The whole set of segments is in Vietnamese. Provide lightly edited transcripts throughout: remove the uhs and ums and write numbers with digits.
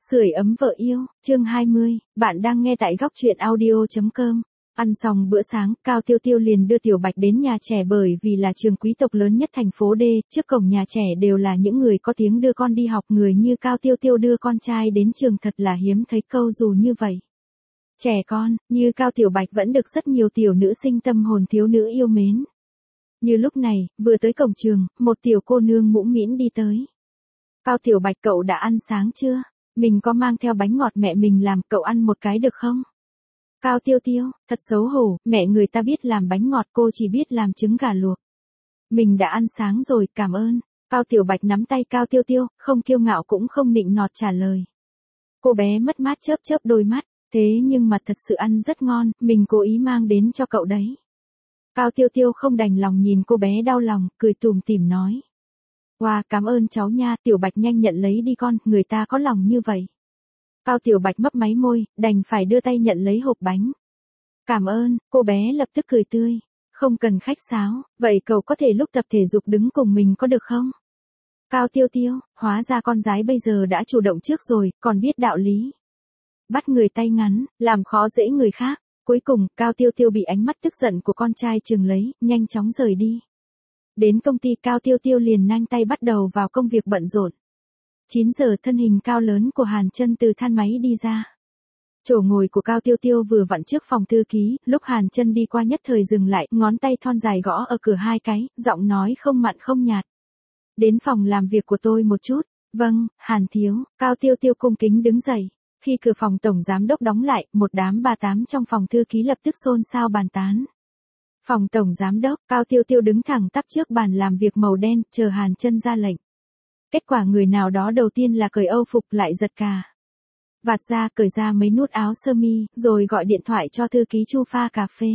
Sưởi ấm vợ yêu, chương 20, bạn đang nghe tại góc truyện audio.com. Ăn xong bữa sáng, Cao Tiêu Tiêu liền đưa Tiểu Bạch đến nhà trẻ bởi vì là trường quý tộc lớn nhất thành phố D, trước cổng nhà trẻ đều là những người có tiếng đưa con đi học, người như Cao Tiêu Tiêu đưa con trai đến trường thật là hiếm thấy, câu dù như vậy. Trẻ con, như Cao Tiểu Bạch vẫn được rất nhiều tiểu nữ sinh tâm hồn thiếu nữ yêu mến. Như lúc này, vừa tới cổng trường, một tiểu cô nương mũm mĩm đi tới. Cao Tiểu Bạch, cậu đã ăn sáng chưa? Mình có mang theo bánh ngọt mẹ mình làm, cậu ăn một cái được không? Cao Tiêu Tiêu, thật xấu hổ, mẹ người ta biết làm bánh ngọt, cô chỉ biết làm trứng gà luộc. Mình đã ăn sáng rồi, cảm ơn. Cao Tiểu Bạch nắm tay Cao Tiêu Tiêu, không kiêu ngạo cũng không nịnh nọt trả lời. Cô bé mất mát chớp chớp đôi mắt, thế nhưng mà thật sự ăn rất ngon, mình cố ý mang đến cho cậu đấy. Cao Tiêu Tiêu không đành lòng nhìn cô bé đau lòng, cười tủm tỉm nói. Wow, cảm ơn cháu nha, Tiểu Bạch nhanh nhận lấy đi con, người ta có lòng như vậy. Cao Tiểu Bạch mấp máy môi, đành phải đưa tay nhận lấy hộp bánh. Cảm ơn, cô bé lập tức cười tươi. Không cần khách sáo, vậy cậu có thể lúc tập thể dục đứng cùng mình có được không? Cao Tiêu Tiêu, hóa ra con gái bây giờ đã chủ động trước rồi, còn biết đạo lý. Bắt người tay ngắn, làm khó dễ người khác. Cuối cùng, Cao Tiêu Tiêu bị ánh mắt tức giận của con trai chừng lấy, nhanh chóng rời đi. Đến công ty, Cao Tiêu Tiêu liền nhanh tay bắt đầu vào công việc bận rộn. 9 giờ, thân hình cao lớn của Hàn Chân từ thang máy đi ra. Chỗ ngồi của Cao Tiêu Tiêu vừa vặn trước phòng thư ký, lúc Hàn Chân đi qua nhất thời dừng lại, ngón tay thon dài gõ ở cửa hai cái, giọng nói không mặn không nhạt. Đến phòng làm việc của tôi một chút. Vâng, Hàn thiếu. Cao Tiêu Tiêu cung kính đứng dậy. Khi cửa phòng tổng giám đốc đóng lại, một đám bà tám trong phòng thư ký lập tức xôn xao bàn tán. Phòng tổng giám đốc, Cao Tiêu Tiêu đứng thẳng tắp trước bàn làm việc màu đen, chờ Hàn Chân ra lệnh. Kết quả người nào đó đầu tiên là cởi âu phục lại giật cà vạt ra, cởi ra mấy nút áo sơ mi, rồi gọi điện thoại cho thư ký Chu pha cà phê.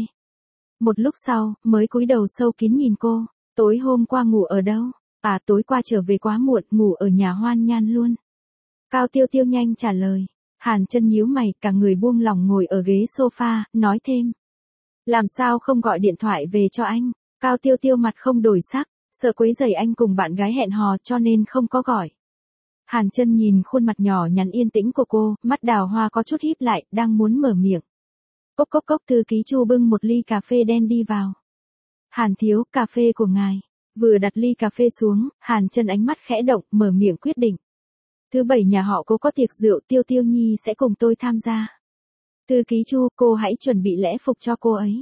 Một lúc sau, mới cúi đầu sâu kín nhìn cô. Tối hôm qua ngủ ở đâu? À, tối qua trở về quá muộn, ngủ ở nhà Hoan Nhan luôn. Cao Tiêu Tiêu nhanh trả lời. Hàn Chân nhíu mày, cả người buông lỏng ngồi ở ghế sofa, nói thêm. Làm sao không gọi điện thoại về cho anh? Cao Tiêu Tiêu mặt không đổi sắc, sợ quấy rầy anh cùng bạn gái hẹn hò cho nên không có gọi. Hàn Chân nhìn khuôn mặt nhỏ nhắn yên tĩnh của cô, mắt đào hoa có chút híp lại, đang muốn mở miệng. Cốc cốc cốc, thư ký Chu bưng một ly cà phê đen đi vào. Hàn thiếu, cà phê của ngài. Vừa đặt ly cà phê xuống, Hàn Chân ánh mắt khẽ động, mở miệng quyết định. Thứ bảy nhà họ Cố có tiệc rượu, Tiêu Tiêu Nhi sẽ cùng tôi tham gia. Thư ký Chu, cô hãy chuẩn bị lễ phục cho cô ấy.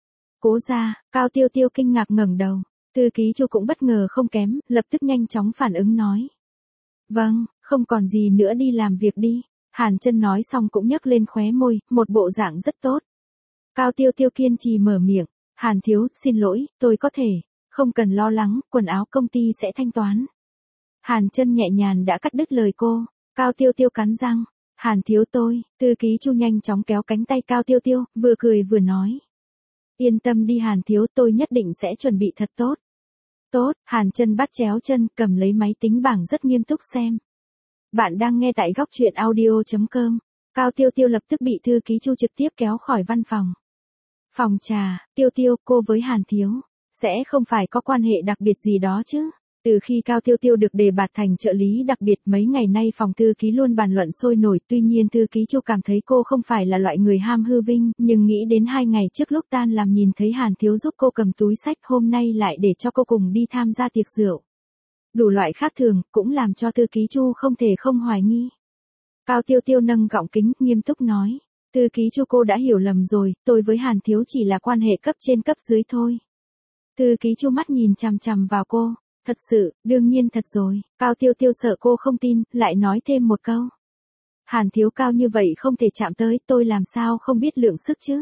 Cố gia, Cao Tiêu Tiêu kinh ngạc ngẩng đầu. Thư ký Chu cũng bất ngờ không kém, lập tức nhanh chóng phản ứng nói. Vâng, không còn gì nữa, đi làm việc đi. Hàn Chân nói xong cũng nhấc lên khóe môi, một bộ dạng rất tốt. Cao Tiêu Tiêu kiên trì mở miệng. Hàn thiếu, xin lỗi, tôi có thể. Không cần lo lắng, quần áo công ty sẽ thanh toán. Hàn Chân nhẹ nhàng đã cắt đứt lời cô. Cao Tiêu Tiêu cắn răng. Hàn thiếu tôi. Thư ký Chu nhanh chóng kéo cánh tay Cao Tiêu Tiêu, vừa cười vừa nói. Yên tâm đi Hàn thiếu, tôi nhất định sẽ chuẩn bị thật tốt. Tốt, Hàn Chân bắt chéo chân, cầm lấy máy tính bảng rất nghiêm túc xem. Bạn đang nghe tại góc truyện audio.com. Cao Tiêu Tiêu lập tức bị thư ký Chu trực tiếp kéo khỏi văn phòng. Phòng trà, Tiêu Tiêu, cô với Hàn thiếu, sẽ không phải có quan hệ đặc biệt gì đó chứ? Từ khi Cao Tiêu Tiêu được đề bạt thành trợ lý đặc biệt, mấy ngày nay phòng thư ký luôn bàn luận sôi nổi, tuy nhiên thư ký Chu cảm thấy cô không phải là loại người ham hư vinh, nhưng nghĩ đến 2 ngày trước lúc tan làm nhìn thấy Hàn thiếu giúp cô cầm túi xách, hôm nay lại để cho cô cùng đi tham gia tiệc rượu. Đủ loại khác thường, cũng làm cho thư ký Chu không thể không hoài nghi. Cao Tiêu Tiêu nâng gọng kính, nghiêm túc nói. Thư ký Chu, cô đã hiểu lầm rồi, tôi với Hàn thiếu chỉ là quan hệ cấp trên cấp dưới thôi. Thư ký Chu mắt nhìn chằm chằm vào cô. Thật sự, đương nhiên thật rồi. Cao Tiêu Tiêu sợ cô không tin, lại nói thêm một câu. Hàn thiếu cao như vậy không thể chạm tới, tôi làm sao không biết lượng sức chứ.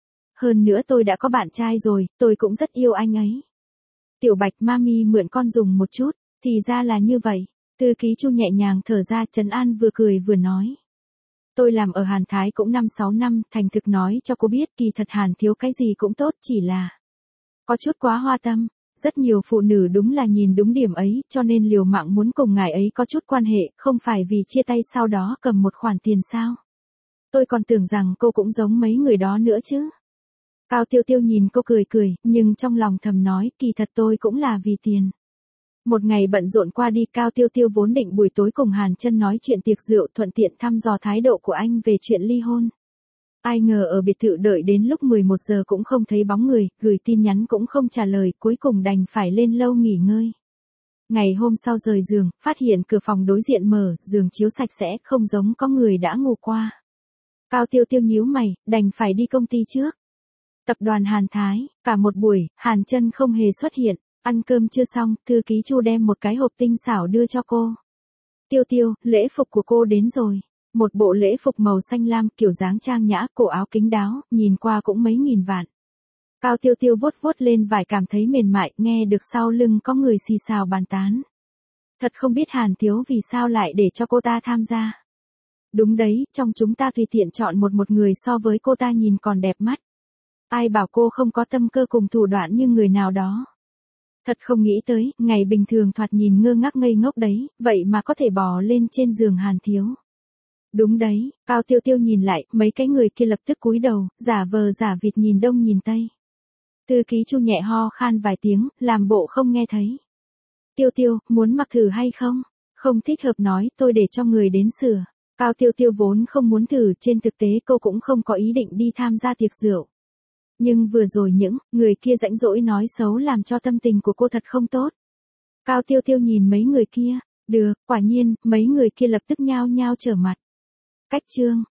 Hơn nữa tôi đã có bạn trai rồi, tôi cũng rất yêu anh ấy. Tiểu Bạch, mami mượn con dùng một chút, thì ra là như vậy. Thư ký Chu nhẹ nhàng thở ra, trấn an, vừa cười vừa nói. Tôi làm ở Hàn Thái cũng 5-6 năm, thành thực nói cho cô biết, kỳ thật Hàn thiếu cái gì cũng tốt, chỉ là có chút quá hoa tâm. Rất nhiều phụ nữ đúng là nhìn đúng điểm ấy, cho nên liều mạng muốn cùng ngài ấy có chút quan hệ, không phải vì chia tay sau đó cầm một khoản tiền sao. Tôi còn tưởng rằng cô cũng giống mấy người đó nữa chứ. Cao Tiêu Tiêu nhìn cô cười cười, nhưng trong lòng thầm nói, kỳ thật tôi cũng là vì tiền. Một ngày bận rộn qua đi, Cao Tiêu Tiêu vốn định buổi tối cùng Hàn Chân nói chuyện tiệc rượu, thuận tiện thăm dò thái độ của anh về chuyện ly hôn. Ai ngờ ở biệt thự đợi đến lúc 11 giờ cũng không thấy bóng người, gửi tin nhắn cũng không trả lời, cuối cùng đành phải lên lâu nghỉ ngơi. Ngày hôm sau rời giường, phát hiện cửa phòng đối diện mở, giường chiếu sạch sẽ, không giống có người đã ngủ qua. Cao Tiêu Tiêu nhíu mày, đành phải đi công ty trước. Tập đoàn Hàn Thái, cả một buổi, Hàn Chân không hề xuất hiện. Ăn cơm chưa xong, thư ký Chu đem một cái hộp tinh xảo đưa cho cô. Tiêu Tiêu, lễ phục của cô đến rồi. Một bộ lễ phục màu xanh lam, kiểu dáng trang nhã, cổ áo kính đáo, nhìn qua cũng mấy nghìn vạn. Cao Tiêu Tiêu vuốt vuốt lên vải, cảm thấy mềm mại, nghe được sau lưng có người xì xào bàn tán. Thật không biết Hàn thiếu vì sao lại để cho cô ta tham gia. Đúng đấy, trong chúng ta tùy tiện chọn một người so với cô ta nhìn còn đẹp mắt. Ai bảo cô không có tâm cơ cùng thủ đoạn như người nào đó. Thật không nghĩ tới, ngày bình thường thoạt nhìn ngơ ngác ngây ngốc đấy, vậy mà có thể bò lên trên giường Hàn thiếu. Đúng đấy, Cao Tiêu Tiêu nhìn lại, mấy cái người kia lập tức cúi đầu, giả vờ giả vịt nhìn đông nhìn tây. Thư ký Chu nhẹ ho khan vài tiếng, làm bộ không nghe thấy. Tiêu Tiêu, muốn mặc thử hay không? Không thích hợp nói, tôi để cho người đến sửa. Cao Tiêu Tiêu vốn không muốn thử, trên thực tế cô cũng không có ý định đi tham gia tiệc rượu. Nhưng vừa rồi những người kia rãnh rỗi nói xấu làm cho tâm tình của cô thật không tốt. Cao Tiêu Tiêu nhìn mấy người kia, được, quả nhiên, mấy người kia lập tức nhao nhao trở mặt. Cách chương